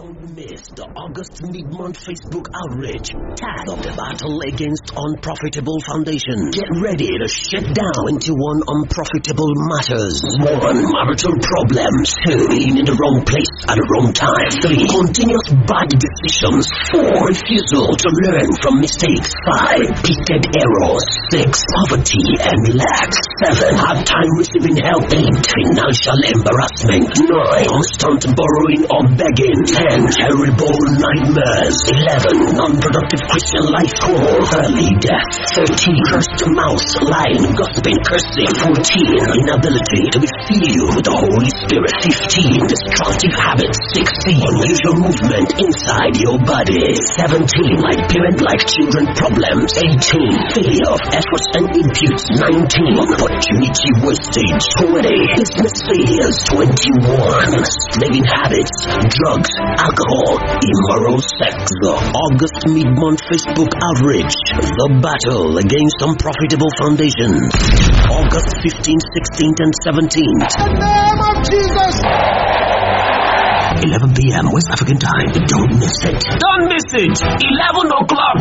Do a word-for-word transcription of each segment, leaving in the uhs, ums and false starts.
Don't miss the August mid-month Facebook outreach. Tag of the battle against unprofitable foundation. Get ready to shut down twenty-one unprofitable matters. One, marital problems. Two, being in the wrong place at the wrong time. Three, continuous bad decisions. Four, refusal to learn from mistakes. Five, repeated errors. Six, poverty and lack. Seven, hard time receiving help. Eight, financial embarrassment. Nine, constant borrowing or begging. Ten, terrible nightmares. Eleven, non-productive Christian life goal. Early death. Thirteen, cursed mouth, lying, gossiping, cursing. Fourteen, inability to be filled with the Holy Spirit. Fifteen, destructive habits. Sixteen, unusual movement inside your body. Seventeen, like parent-like children problems. Eighteen, failure of efforts and imputes. Nineteen, opportunity wastage. Twenty, business failures. Twenty-one, slaving habits, drugs, alcohol, immoral sex. The August mid-month Facebook outreach. The battle against unprofitable foundations. August fifteenth, sixteenth, and seventeenth. In the name of Jesus. eleven p.m. West African time. Don't miss it. Don't miss it. eleven o'clock.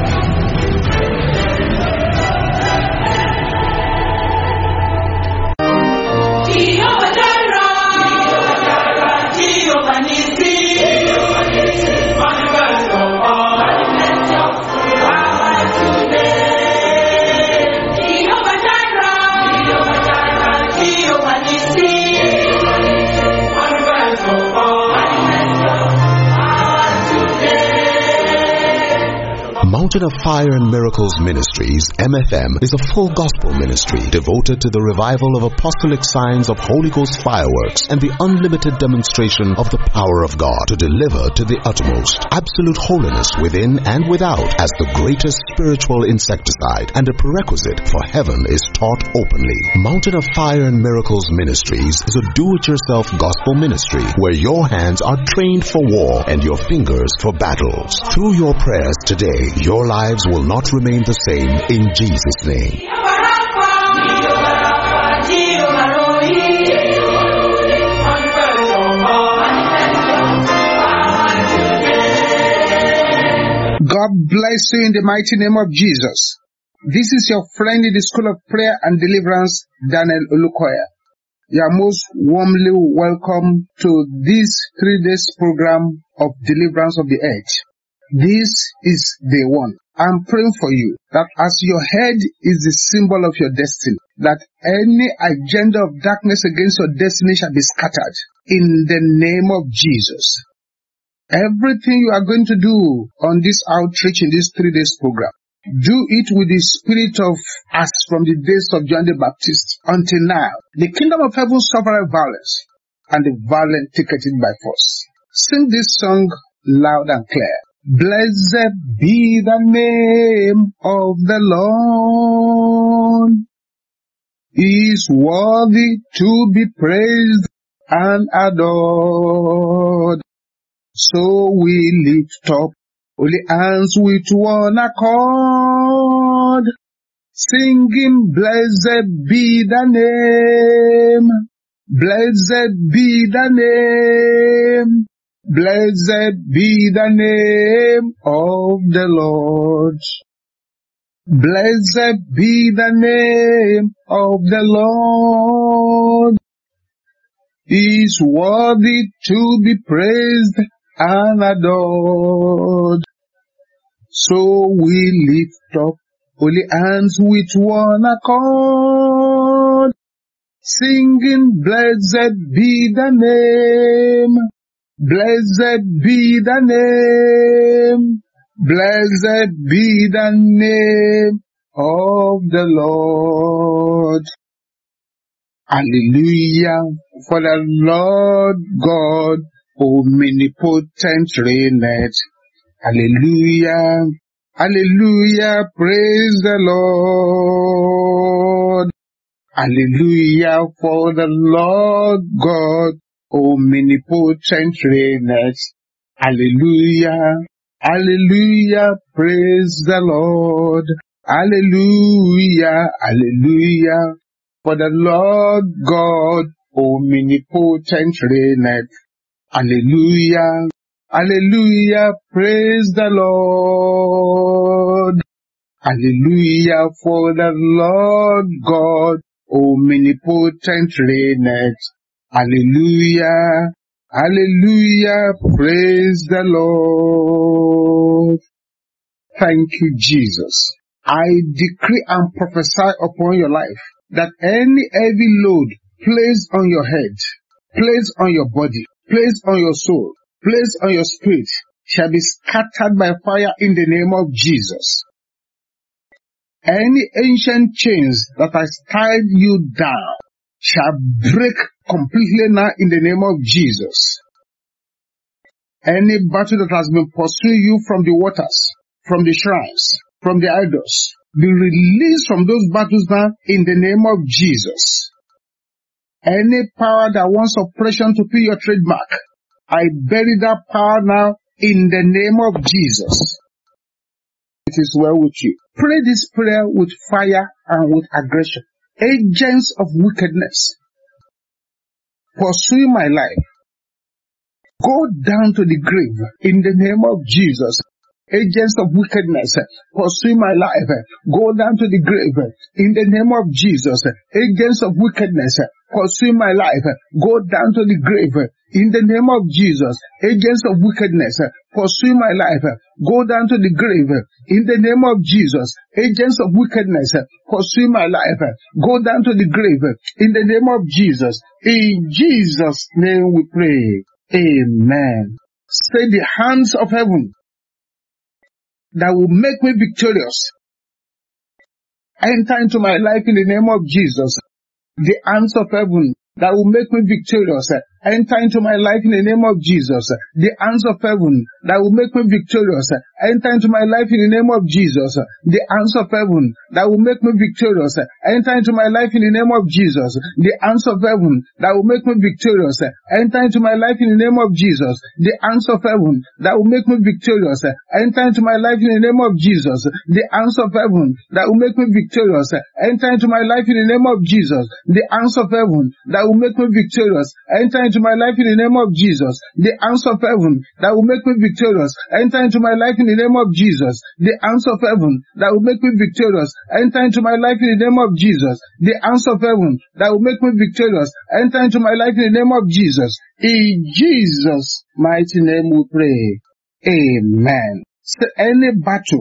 Mountain of Fire and Miracles Ministries, M F M, is a full gospel ministry devoted to the revival of apostolic signs of Holy Ghost fireworks and the unlimited demonstration of the power of God to deliver to the uttermost absolute holiness within and without as the greatest spiritual insecticide and a prerequisite for heaven is taught openly. Mountain of Fire and Miracles Ministries is a do-it-yourself gospel ministry where your hands are trained for war and your fingers for battles. Through your prayers today, your lives will not remain the same in Jesus' name. God bless you in the mighty name of Jesus. This is your friend in the School of Prayer and Deliverance, Daniel Olukoya. You are most warmly welcome to this three days program of Deliverance of the Earth. This is day one. I'm praying for you that as your head is the symbol of your destiny, that any agenda of darkness against your destiny shall be scattered in the name of Jesus. Everything you are going to do on this outreach in this three days program, do it with the spirit of as from the days of John the Baptist until now. The kingdom of heaven suffereth violence, and the violent take it by force. Sing this song loud and clear. Blessed be the name of the Lord. He is worthy to be praised and adored. So we lift up holy hands with one accord, singing, blessed be the name, blessed be the name. Blessed be the name of the Lord. Blessed be the name of the Lord. He is worthy to be praised and adored. So we lift up holy hands with one accord, singing, blessed be the name. Blessed be the name, blessed be the name of the Lord. Hallelujah, for the Lord God omnipotent reigneth. Hallelujah, hallelujah, praise the Lord. Hallelujah, for the Lord God omnipotent reigneth. Hallelujah, hallelujah, praise the Lord. Hallelujah, hallelujah, for the Lord God omnipotent reigneth. Hallelujah, Hallelujah, praise the Lord. Hallelujah, for the Lord God, omnipotent reigneth. Hallelujah, hallelujah, praise the Lord. Thank you, Jesus. I decree and prophesy upon your life that any heavy load placed on your head, placed on your body, placed on your soul, placed on your spirit, shall be scattered by fire in the name of Jesus. Any ancient chains that has tied you down shall break completely now in the name of Jesus. Any battle that has been pursuing you from the waters, from the shrines, from the idols, be released from those battles now in the name of Jesus. Any power that wants oppression to be your trademark, I bury that power now in the name of Jesus. It is well with you. Pray this prayer with fire and with aggression. Agents of wickedness pursuing my life, go down to the grave in the name of Jesus. Agents of wickedness pursuing my life, go down to the grave in the name of Jesus. Agents of wickedness pursuing my life, go down to the grave in the name of Jesus. Agents of wickedness pursuing my life, go down to the grave in the name of Jesus. Agents of wickedness pursuing my life, go down to the grave in the name of Jesus. In Jesus' name we pray. Amen. Say the hands of heaven that will make me victorious enter into my life in the name of Jesus. The hands of heaven that will make me victorious enter into my life in the name of Jesus. The hands of heaven that will make me victorious enter into my life in the name of Jesus. The hands of heaven that will make me victorious enter into my life in the name of Jesus. The hands of heaven that will make me victorious enter into my life in the name of Jesus. The hands of heaven that will make me victorious enter into my life in the name of Jesus. The hands of heaven that will make me victorious enter into my life in the name of Jesus. The hands of heaven that will make me victorious enter into my life in the name of Jesus. The hands of heaven that will make me victorious enter into my life in the name of Jesus. The hands of heaven that will make me victorious enter into my life in the name of Jesus. The hands of heaven that will make me victorious enter into my life in the name of Jesus. In Jesus' mighty name we pray. Amen. So any battle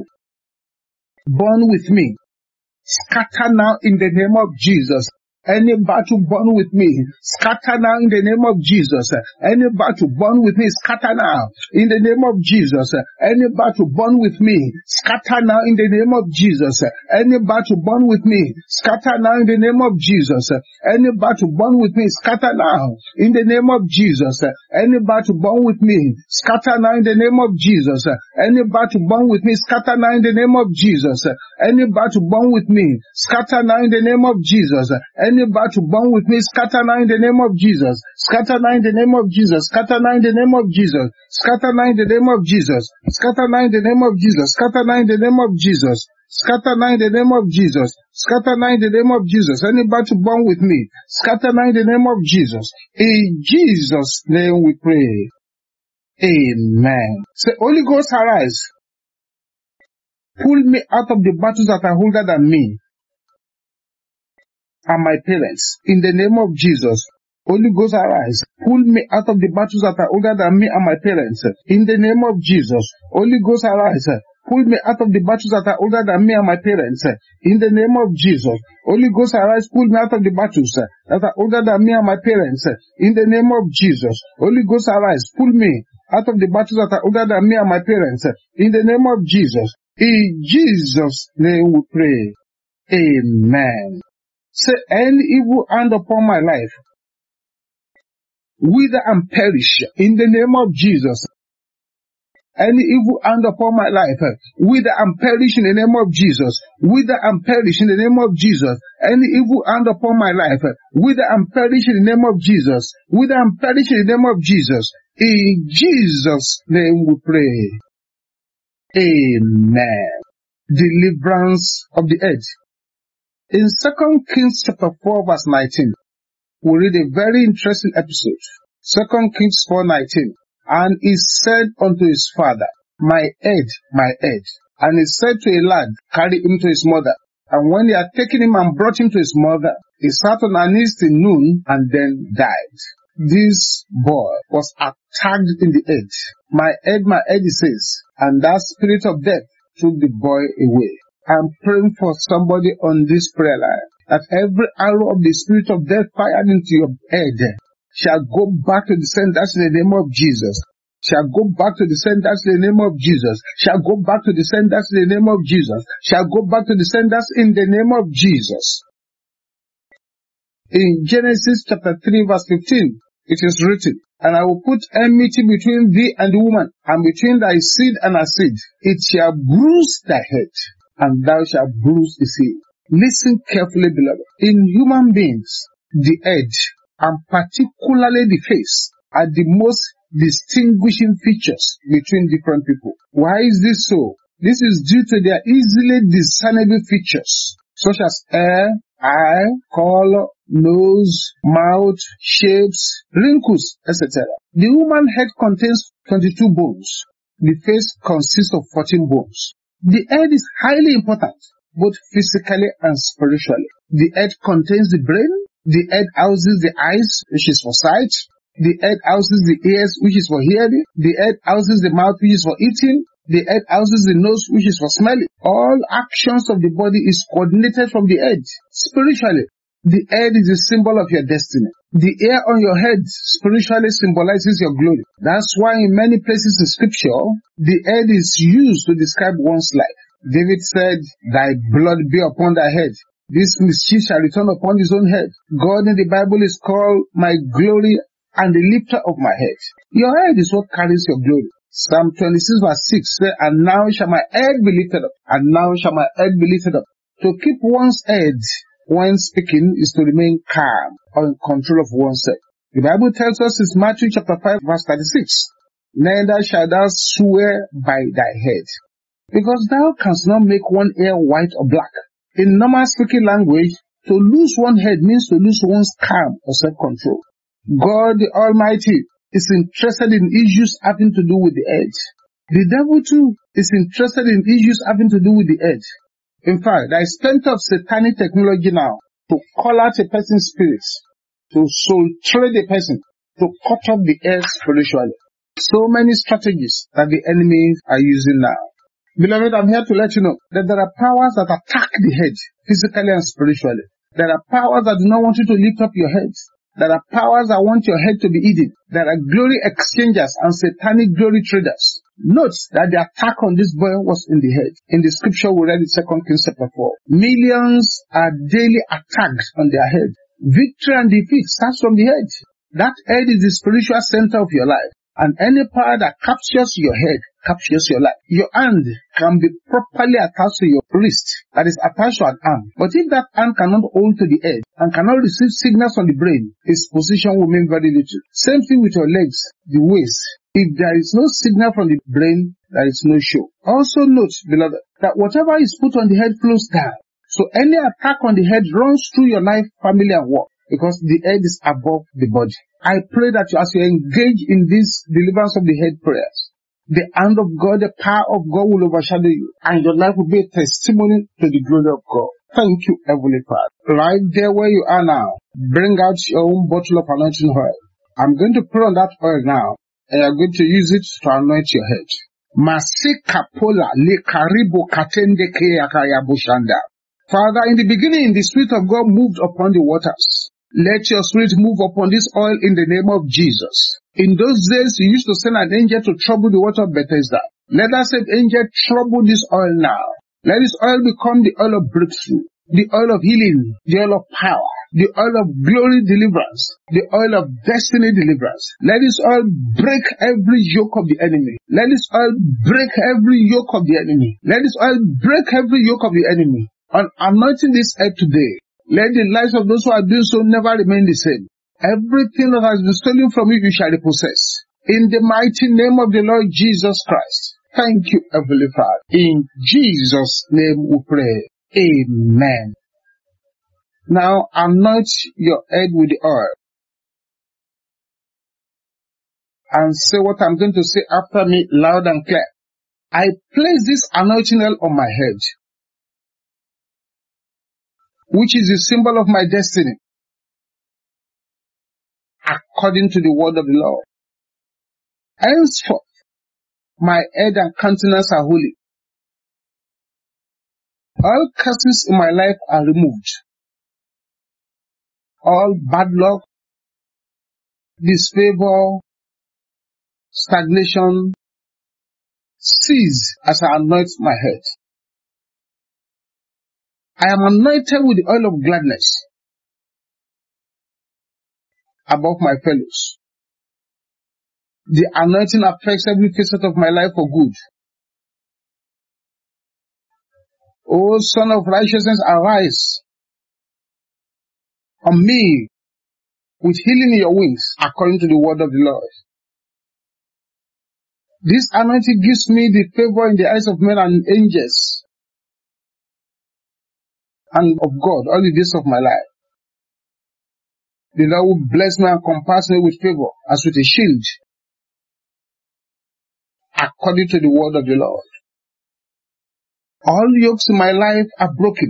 born with me, scatter now in the name of Jesus. Any battle born with me, scatter now in the name of Jesus. Any battle born with me, scatter now in the name of Jesus. Any battle born with me, scatter now in the name of Jesus. Any battle born with me, scatter now in the name of Jesus. Any battle born with me, scatter now in the name of Jesus. Any battle born with me, scatter now in the name of Jesus. Any battle born with me, scatter now in the name of Jesus. Any battle born with me, scatter now in the name of Jesus. Any battle born with me, scatter now in the name of Jesus. Scatter now in the name of Jesus. Scatter now in the name of Jesus. Scatter now in the name of Jesus. Scatter now in the name of Jesus. Scatter now in the name of Jesus. Scatter now in the name of Jesus. Scatter now in the name of Jesus. Any battle born with me, scatter now in the name of Jesus. In Jesus' name we pray. Amen. Say, Holy Ghost, arise. Pull me out of the battles that are older than me and my parents. In the name of Jesus. Holy Ghost, arise. Pull me out of the battles that are older than me and my parents. In the name of Jesus. Holy Ghost, arise. Pull me out of the battles that are older than me and my parents. In the name of Jesus. Holy Ghost, arise. Pull me out of the battles that are older than me and my parents. In the name of Jesus. Holy Ghost, arise. Pull me out of the battles that are older than me and my parents. In the name of Jesus. In Jesus' name we pray. Amen. Say, any evil hand upon my life, wither and perish in the name of Jesus. Any evil hand upon my life, wither and perish in the name of Jesus. Wither and perish in the name of Jesus. Any evil hand upon my life, wither and perish in the name of Jesus. Wither and perish in the name of Jesus. In Jesus' name we pray. Amen. Deliverance of the earth. In Second Kings chapter four verse nineteen, we read a very interesting episode. Second Kings four nineteen. And he said unto his father, My head, my head. And he said to a lad, Carry him to his mother. And when they had taken him and brought him to his mother, he sat on her knees till noon and then died. This boy was attacked in the head. My head, my head, he says, and that spirit of death took the boy away. I'm praying for somebody on this prayer line, that every arrow of the spirit of death fired into your head shall go back to the senders in the name of Jesus. Shall go back to the senders in the name of Jesus. Shall go back to the senders in the name of Jesus. Shall go back to the senders in the name of Jesus. In Genesis chapter three verse fifteen, it is written, And I will put enmity between thee and the woman, and between thy seed and her seed. It shall bruise thy head, and thou shalt bruise his heel. Listen carefully, beloved. In human beings, the head, and particularly the face, are the most distinguishing features between different people. Why is this so? This is due to their easily discernible features, such as hair, eye, color, nose, mouth, shapes, wrinkles, et cetera. The human head contains twenty-two bones. The face consists of fourteen bones. The head is highly important, both physically and spiritually. The head contains the brain. The head houses the eyes, which is for sight. The head houses the ears, which is for hearing. The head houses the mouth, which is for eating. The head houses the nose, which is for smelling. All actions of the body is coordinated from the head. Spiritually, the head is a symbol of your destiny. The hair on your head spiritually symbolizes your glory. That's why in many places in scripture, the head is used to describe one's life. David said, Thy blood be upon thy head. This mischief shall return upon his own head. God in the Bible is called my glory and the lifter of my head. Your head is what carries your glory. Psalm twenty-six verse six says, And now shall my head be lifted up, and now shall my head be lifted up. To keep one's head when speaking is to remain calm or in control of oneself. The Bible tells us in Matthew chapter five verse thirty-six, Neither shalt thou swear by thy head, because thou canst not make one hair white or black. In normal speaking language, to lose one head means to lose one's calm or self-control. God the Almighty is interested in issues having to do with the head. The devil too is interested in issues having to do with the head. In fact, there is plenty of satanic technology now to call out a person's spirit, to soul trade a person, to cut off the head spiritually. So many strategies that the enemies are using now. Beloved, I'm here to let you know that there are powers that attack the head, physically and spiritually. There are powers that do not want you to lift up your head. There are powers that want your head to be hidden. There are glory exchangers and satanic glory traders. Note that the attack on this boy was in the head. In the scripture we read in Second Kings chapter four. Millions are daily attacked on their head. Victory and defeat starts from the head. That head is the spiritual center of your life. And any power that captures your head captures your life. Your hand can be properly attached to your wrist, that is attached to an arm. But if that hand cannot hold to the head and cannot receive signals from the brain, its position will mean very little. Same thing with your legs, the waist. If there is no signal from the brain, there is no show. Also note, beloved, that whatever is put on the head flows down. So any attack on the head runs through your life, family, and work, because the head is above the body. I pray that you, as you engage in this deliverance of the head prayers, the hand of God, the power of God will overshadow you, and your life will be a testimony to the glory of God. Thank you, Heavenly Father. Right there where you are now, bring out your own bottle of anointing oil. I'm going to put on that oil now, and you're going to use it to anoint your head. Masikapola le karibo katende ke akayabushanda. Father, in the beginning, the Spirit of God moved upon the waters. Let your Spirit move upon this oil in the name of Jesus. In those days, you used to send an angel to trouble the water of Bethesda. Let that same angel trouble this oil now. Let this oil become the oil of breakthrough, the oil of healing, the oil of power, the oil of glory deliverance, the oil of destiny deliverance. Let this oil break every yoke of the enemy. Let this oil break every yoke of the enemy. Let this oil break every yoke of the enemy. On anointing this head today, let the lives of those who are doing so never remain the same. Everything that has been stolen from you, you shall repossess. In the mighty name of the Lord Jesus Christ. Thank you, Heavenly Father. In Jesus' name we pray. Amen. Now anoint your head with the oil. and say what I'm going to say after me loud and clear. I place this anointing oil on my head, which is the symbol of my destiny, according to the word of the Lord. Henceforth, my head and countenance are holy. All curses in my life are removed. All bad luck, disfavor, stagnation, cease as I anoint my head. I am anointed with the oil of gladness above my fellows. The anointing affects every facet of my life for good. O Son of Righteousness, arise on me with healing in your wings, according to the word of the Lord. This anointing gives me the favor in the eyes of men and angels and of God all the days of my life. The Lord will bless me and compass me with favor as with a shield, according to the word of the Lord. All yokes in my life are broken,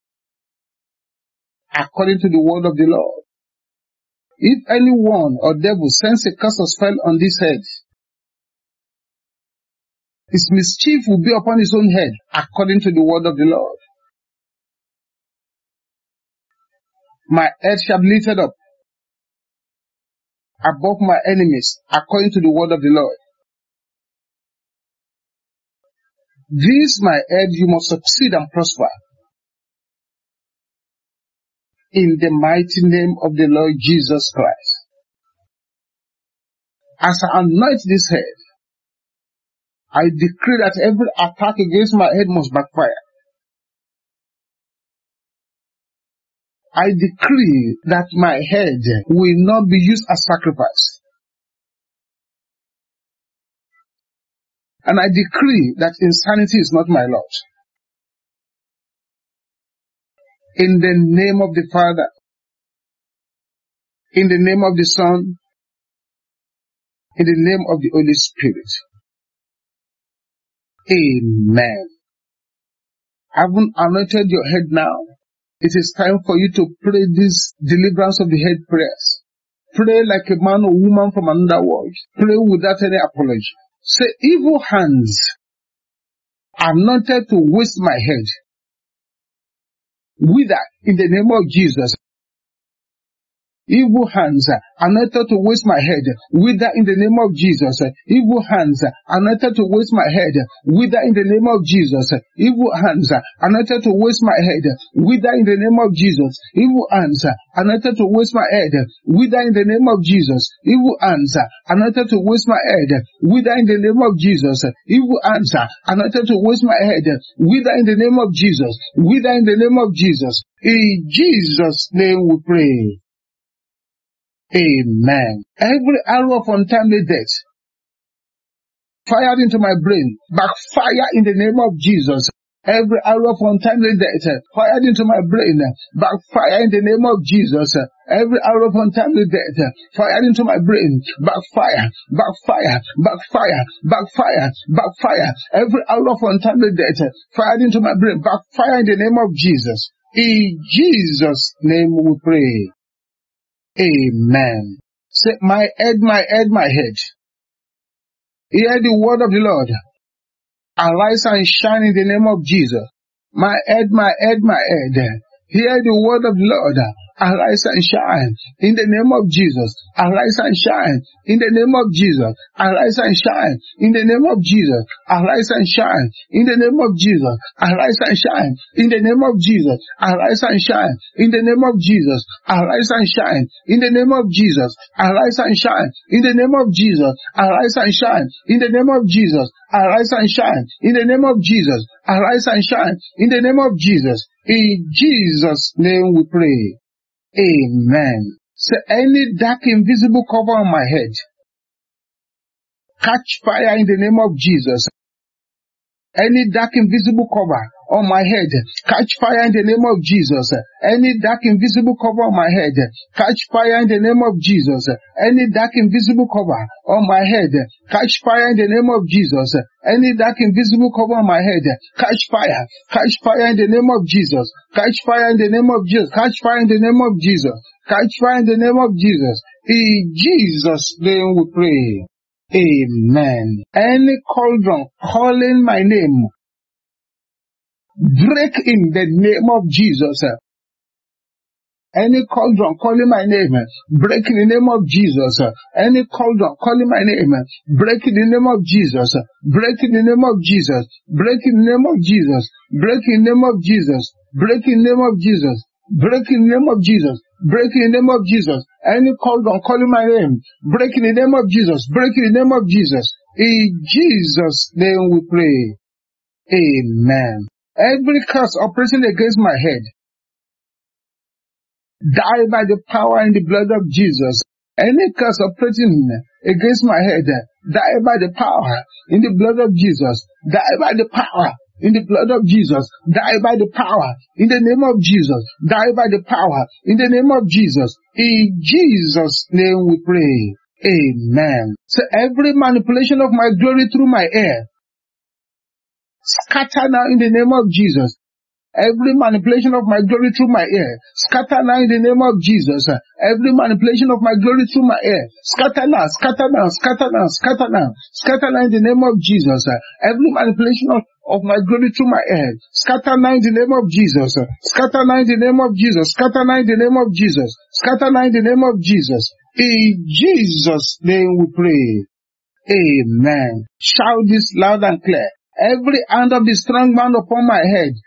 according to the word of the Lord. If anyone or devil sends a curse or spell on this head, his mischief will be upon his own head, according to the word of the Lord. My head shall be lifted up above my enemies, according to the word of the Lord. This my head, you must succeed and prosper. In the mighty name of the Lord Jesus Christ. As I anoint this head, I decree that every attack against my head must backfire. I decree that my head will not be used as sacrifice. And I decree that insanity is not my lot. In the name of the Father, in the name of the Son, in the name of the Holy Spirit. Amen. Having anointed your head now, it is time for you to pray this deliverance of the head prayers. Pray like a man or woman from another world. Pray without any apology. Say, evil hands anointed to waste my head, wither in the name of Jesus. Evil hands anointed to waste my head, wither in the name of Jesus. Evil hands anointed to waste my head, wither in the name of Jesus. Evil hands anointed to waste my head, wither in the name of Jesus. Evil hands anointed to waste my head, wither in the name of Jesus. Evil hands anointed to waste my head, wither in the name of Jesus. Evil hands anointed to waste my head, wither in the name of Jesus. Wither in the name of Jesus. In Jesus' name we pray. Amen. Every arrow of untimely death fired into my brain, backfire in the name of Jesus. Every arrow of untimely death fired into my brain, backfire in the name of Jesus. Every arrow of untimely death fired into my brain, backfire, backfire, backfire, backfire, backfire. Every arrow of untimely death fired into my brain, backfire in the name of Jesus. In Jesus' name we pray. Amen. Say, my head, my head, my head. Hear the word of the Lord. Arise and shine in the name of Jesus. My head, my head, my head. Hear the word of the Lord. Arise and shine in the name of Jesus. Arise and shine in the name of Jesus. Arise and shine in the name of Jesus. Arise and shine in the name of Jesus. Arise and shine in the name of Jesus. Arise and shine in the name of Jesus. Arise and shine in the name of Jesus. Arise and shine in the name of Jesus. Arise and shine in the name of Jesus. Arise and shine in the name of Jesus. Arise and shine in the name of Jesus. In Jesus' name we pray. Amen. Say, any dark invisible cover on my head, catch fire in the name of Jesus. Any dark invisible cover on my head, catch fire in the name of Jesus. Any dark invisible cover on my head, catch fire in the name of Jesus. Any dark invisible cover on my head, catch fire in the name of Jesus. Any dark invisible cover on my head, catch fire, catch fire in the name of Jesus. Catch fire in the name of Jesus. Catch fire in the name of Jesus. Catch fire in the name of Jesus. In Jesus' name we pray. Amen. Any cauldron calling my name, break in the name of Jesus. Any cauldron calling my name, break in the name of Jesus. Any cauldron calling my name, break in the name of Jesus. Break in the name of Jesus. Break in the name of Jesus. Break in the name of Jesus. Break in the name of Jesus. Break in the name of Jesus. Break in the name of Jesus. Any cauldron calling my name, break in the name of Jesus. Break in the name of Jesus. In Jesus' name we pray. Amen. Every curse operating against my head, die by the power and the blood of Jesus. Any curse operating against my head, die by the power in the blood of Jesus. Die by the power in the blood of Jesus. Die by the power in the name of Jesus. Die by the power in the name of Jesus. In Jesus' name we pray. Amen. So every manipulation of my glory through my ear, scatter now in the name of Jesus. Every manipulation of my glory through my ear, scatter now in the name of Jesus. Every manipulation of my glory through my ear, scatter now, scatter now, scatter now, scatter now, scatter now in the name of Jesus. Every manipulation of, of my glory through my ear, scatter now in the name of Jesus. Scatter now in the name of Jesus. Scatter now in the name of Jesus. Scatter now in the name of Jesus. In Jesus' name we pray. Amen. Shout this loud and clear. Every hand of the strong man upon my head,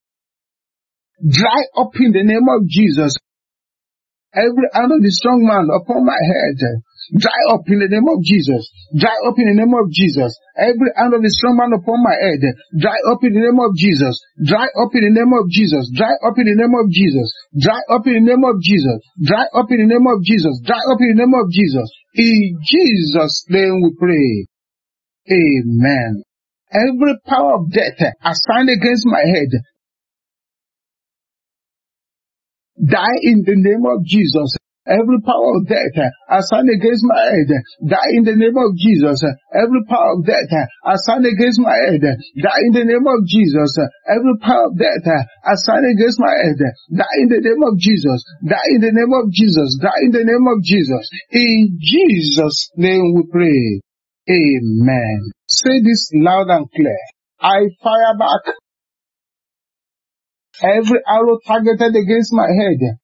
dry up in the name of Jesus. Every hand of the strong man upon my head, dry up in the name of Jesus. Dry up in the name of Jesus. Every hand of the strong man upon my head, dry up in the name of Jesus. Dry up in the name of Jesus. Dry up in the name of Jesus. Dry up in the name of Jesus. Dry up in the name of Jesus. Dry up in the name of Jesus. In Jesus' name we pray. Amen. Every power of death assigned against my head, die in the name of Jesus. Every power of death assigned against my head, die in the name of Jesus. Every power of death assigned against my head, die in the name of Jesus. Every power of death assigned against my head, die in the name of Jesus. Die in the name of Jesus. Die in the name of Jesus. In Jesus' name we pray. Amen. Say this loud and clear. I fire back every arrow targeted against my head.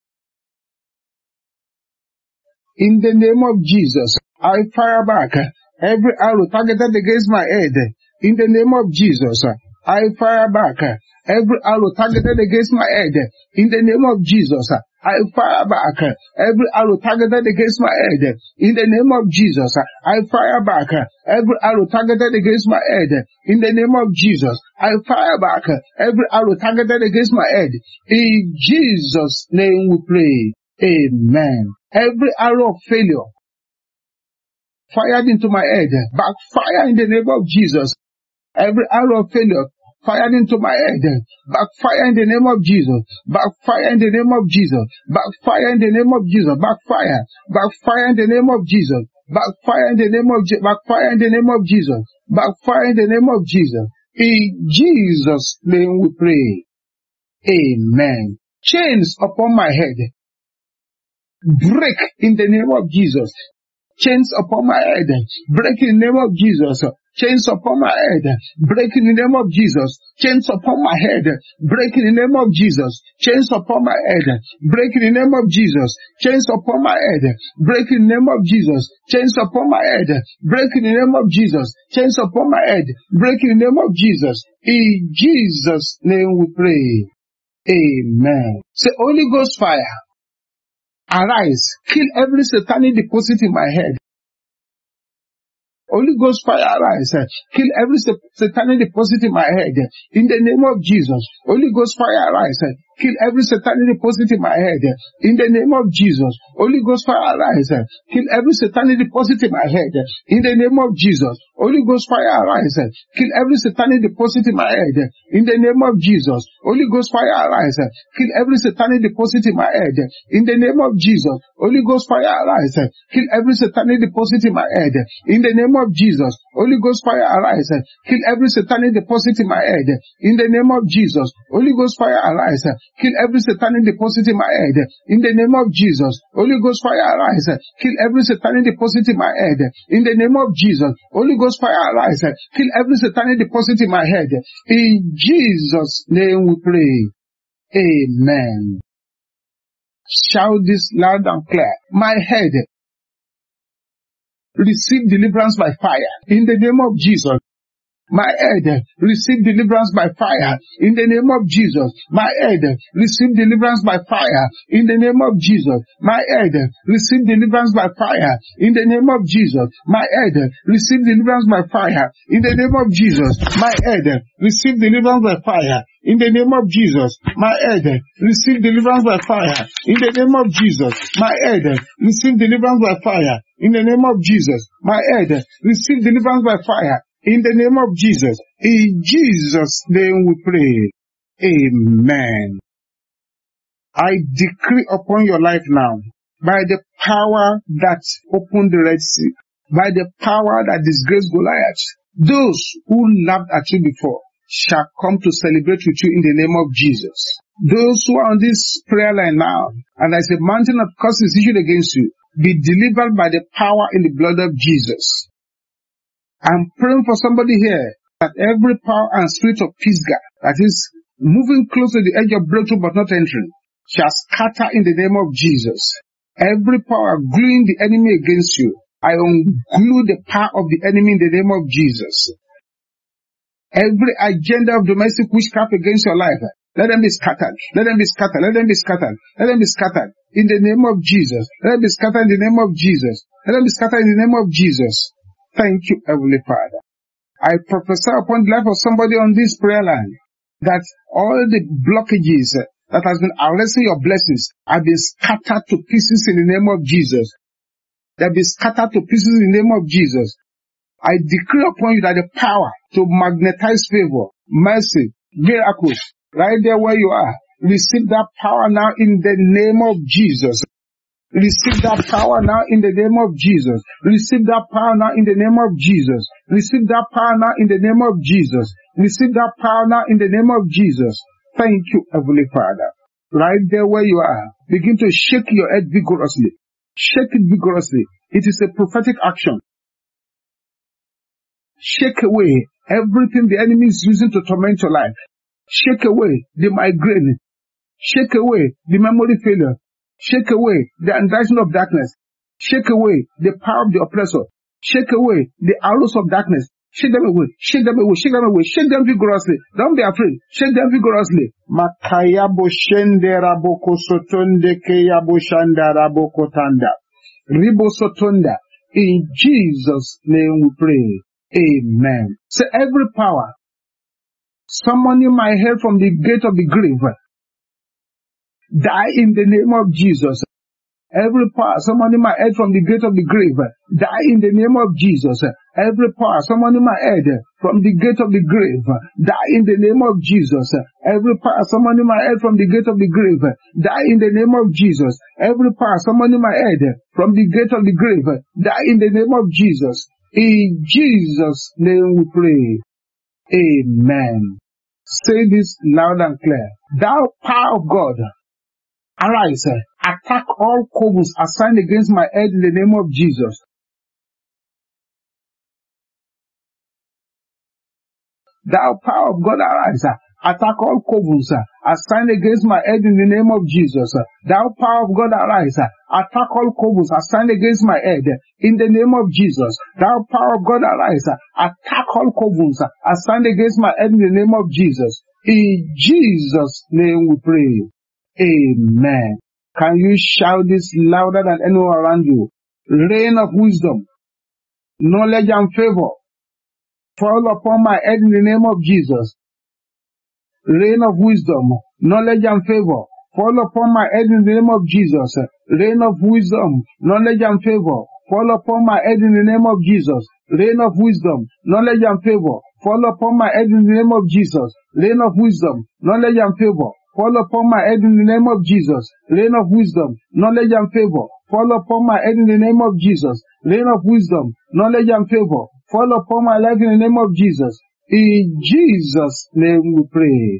In the name of Jesus, I fire back every arrow targeted against my head. In the name of Jesus, I fire back every arrow targeted against my head. In the name of Jesus, I fire back every arrow targeted against my head. In the name of Jesus, I fire back every arrow targeted against my head. In the name of Jesus, I fire back every arrow targeted against my head. In Jesus' name we pray. Amen. Every arrow of failure fired into my head, backfire in the name of Jesus. Every arrow of failure fired into my head, backfire in the name of Jesus. Backfire in the name of Jesus. Backfire in the name of Jesus. Backfire. Backfire in the name of Jesus. Backfire in the name of Jesus. Backfire in the name of Jesus. Backfire in the name of Jesus. In Jesus' name we pray. Amen. Chains upon my head, break in the name of Jesus. Chains upon my head, break in the name of Jesus. Chains upon my head, break in the name of Jesus. Chains upon my head, break in the name of Jesus. Chains upon my head, break in the name of Jesus. Chains upon my head, break in the name of Jesus. Chains upon my head, break in the name of Jesus. Chains upon my head, break in the name of Jesus. In Jesus' name we pray. Amen. Say, Holy Ghost fire, arise, kill every satanic deposit in my head. Holy Ghost fire, arise, kill every satanic deposit in my head. In the name of Jesus. Holy Ghost fire, arise, Kill every satanic deposit in my head. In the name of Jesus. Holy Ghost fire arise. Kill every satanic deposit in my head. In the name of Jesus. Holy Ghost fire arise. Kill every satanic deposit in my head. In the name of Jesus. Holy Ghost fire arise. Kill every satanic deposit in my head. In the name of Jesus. Holy Ghost fire arise. Kill every satanic deposit in my head. In the name of Jesus. Holy Ghost fire arise. Kill every satanic deposit in my head. In the name of Jesus. Holy Ghost fire arise. Kill every satanic deposit in my head. In the name of Jesus. Holy Ghost fire arise. Kill every satanic deposit in my head. In the name of Jesus. Holy Ghost fire arise. Kill every satanic deposit in my head. In Jesus' name we pray. Amen. Shout this loud and clear. My head, receive deliverance by fire. In the name of Jesus. My head, receive deliverance by fire. In the name of Jesus. My head, receive deliverance by fire. In the name of Jesus. My head, receive deliverance by fire. In the name of Jesus. My head, receive deliverance by fire. In the name of Jesus. My head, receive deliverance by fire. In the name of Jesus. My head, receive deliverance by fire. In the name of Jesus. My head, receive deliverance by fire. In the name of Jesus. My head, receive deliverance by fire. In the name of Jesus. In Jesus' name we pray. Amen. I decree upon your life now, by the power that opened the Red Sea, by the power that disgraced Goliath, those who laughed at you before shall come to celebrate with you in the name of Jesus. Those who are on this prayer line now, and as a mountain of curses issued against you, be delivered by the power in the blood of Jesus. I'm praying for somebody here that every power and spirit of Pisgah that is moving close to the edge of breakthrough but not entering shall scatter in the name of Jesus. Every power gluing the enemy against you, I unglue the power of the enemy in the name of Jesus. Every agenda of domestic witchcraft against your life, let them be scattered. Let them be scattered. Let them be scattered. Let them be scattered in the name of Jesus. Let them be scattered in the name of Jesus. Let them be scattered in the name of Jesus. Thank you, Heavenly Father. I prophesy upon the life of somebody on this prayer line that all the blockages that has been arresting your blessings have been scattered to pieces in the name of Jesus. They have been scattered to pieces in the name of Jesus. I decree upon you that the power to magnetize favor, mercy, miracles, right there where you are, receive that power now in the name of Jesus. Receive that power now in the name of Jesus. Receive that power now in the name of Jesus. Receive that power now in the name of Jesus. Receive that power now in the name of Jesus. Thank you, Heavenly Father. Right there where you are, begin to shake your head vigorously. Shake it vigorously. It is a prophetic action. Shake away everything the enemy is using to torment your life. Shake away the migraine. Shake away the memory failure. Shake away the androgen of darkness. Shake away the power of the oppressor. Shake away the arrows of darkness. Shake them away. Shake them away. Shake them away. Shake them vigorously. Don't be afraid. Shake them vigorously. Makaya boshende raboko sotonde keya boshanda raboko tanda. Ribo sotonda. In Jesus' name we pray. Amen. So every power summoning my head from the gate of the grave, die in the name of Jesus. Every power summoning my head from the gate of the grave, die in the name of Jesus. Every power summoning my head from the gate of the grave, die in the name of Jesus. Every power summoning my head from the gate of the grave, die in the name of Jesus. Every power summoning my head from the gate of the grave, die in the name of Jesus. In Jesus' name we pray. Amen. Say this loud and clear. Thou power of God, arise, attack all covens assigned against my head in the name of Jesus. Thou power of God, arise, attack all covens assigned against my head in the name of Jesus. Thou power of God, arise, attack all covens assigned against my head in the name of Jesus. Thou power of God, arise, attack all covens assigned against my head in the name of Jesus. In Jesus' name we pray. Amen. Can you shout this louder than anyone around you? Rain of wisdom, knowledge and favor fall upon my head in the name of Jesus. Rain of wisdom, knowledge and favor, fall upon my head in the name of Jesus. Rain of wisdom, knowledge and favor, fall upon my head in the name of Jesus. Rain of wisdom, knowledge and favor, fall upon my head in the name of Jesus. Rain of wisdom, knowledge and favor, fall upon my head in the name of Jesus. Rain of wisdom, knowledge and favor, fall upon my head in the name of Jesus. Rain of wisdom, knowledge and favor, fall upon my life in the name of Jesus. In Jesus' name we pray.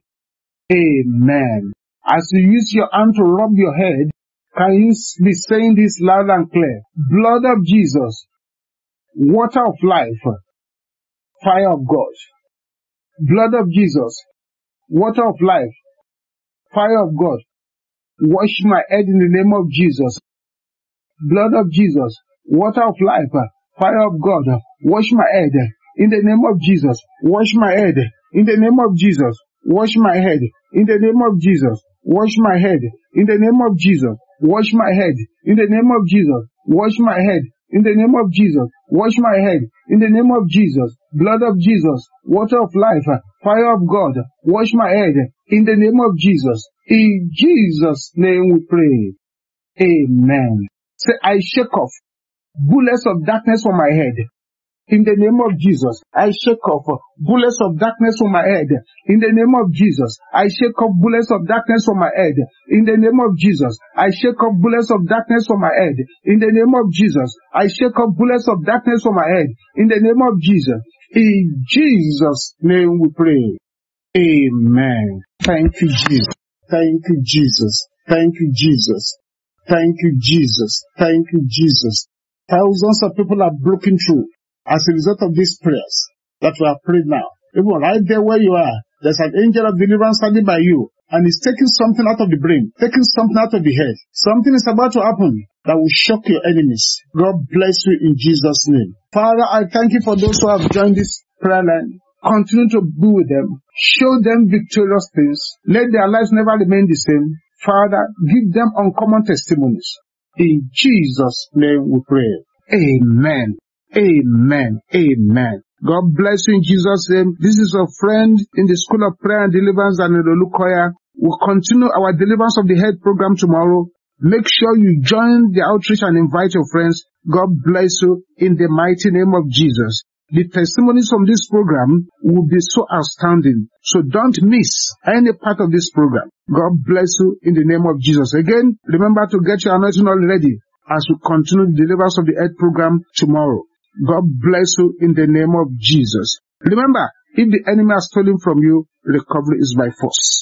Amen. As you use your hand to rub your head, can you be saying this loud and clear? Blood of Jesus, water of life, fire of God. Blood of Jesus, water of life, fire of God. Wash my head in the name of Jesus. Blood of Jesus, water of life, fire of God. Wash my head in the name of Jesus. Wash my head in the name of Jesus. Wash my head in the name of Jesus. Wash my head in the name of Jesus. Wash my head in the name of Jesus. Wash my head in the name of Jesus. Wash my head in the name of Jesus. Blood of Jesus, water of life, fire of God. Wash my head in the name of Jesus. In Jesus' name we pray. Amen. Say, I shake off bullets of darkness from my head. In the name of Jesus, I shake off bullets of darkness from my head. In the name of Jesus, I shake off bullets of darkness from my head. In the name of Jesus, I shake off bullets of darkness from my head. In the name of Jesus, I shake off bullets of darkness from my head. In the name of Jesus, in Jesus' name we pray. Amen. Thank you, Jesus. Thank you, Jesus. Thank you, Jesus. Thank you, Jesus. Thank you, Jesus. Thousands of people are broken through as a result of these prayers that we have prayed now. Even right there where you are, there's an angel of deliverance standing by you, and he's taking something out of the brain, taking something out of the head. Something is about to happen that will shock your enemies. God bless you in Jesus' name. Father, I thank you for those who have joined this prayer line. Continue to be with them. Show them victorious things. Let their lives never remain the same. Father, give them uncommon testimonies. In Jesus' name we pray. Amen. Amen. Amen. God bless you in Jesus' name. This is a friend in the School of Prayer and Deliverance and Olukoya. We'll continue our Deliverance of the Head program tomorrow. Make sure you join the outreach and invite your friends. God bless you in the mighty name of Jesus. The testimonies from this program will be so outstanding. So don't miss any part of this program. God bless you in the name of Jesus. Again, remember to get your anointing oil ready as we continue the Deliverance of the Head program tomorrow. God bless you in the name of Jesus. Remember, if the enemy has stolen from you, recovery is by force.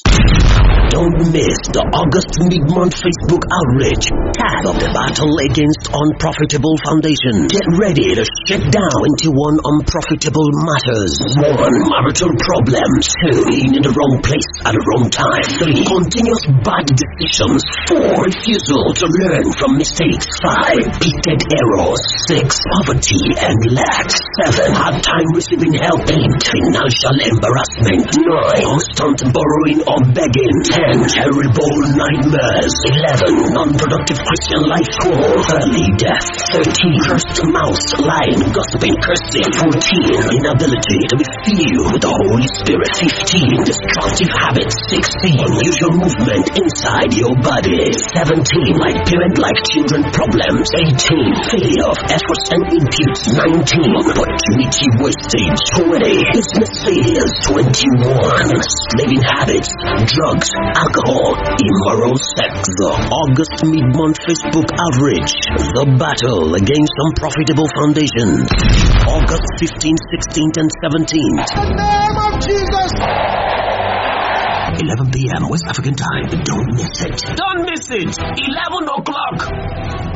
Don't miss the August mid-month Facebook outreach. Tag of the battle against unprofitable foundation. Get ready to shut down into one unprofitable matters. One, marital problems. Two, being in the wrong place at the wrong time. Three, continuous bad decisions. Four, refusal to learn from mistakes. Five, repeated errors. Six, poverty and lack. Seven, hard time receiving help. Eight, financial embarrassment. Nine, constant borrowing or begging. Ten, terrible nightmares. Eleven, non-productive Christian life goal. Early death. Thirteen, cursed mouth, lying, gossiping, cursing. Fourteen, inability to be filled with the Holy Spirit. Fifteen, destructive habits. Sixteen, unusual movement inside your body. Seventeen, like parent, like children problems. Eighteen, failure of efforts and imputes. Nineteen, opportunity wastage. Twenty, business failures. Twenty-one, slaving habits, drugs, alcohol, immoral sex. The August mid-month Facebook outreach. The battle against unprofitable foundation. August fifteenth, sixteenth, and seventeenth. In the name of Jesus. eleven p.m. West African time. Don't miss it. Don't miss it. eleven o'clock.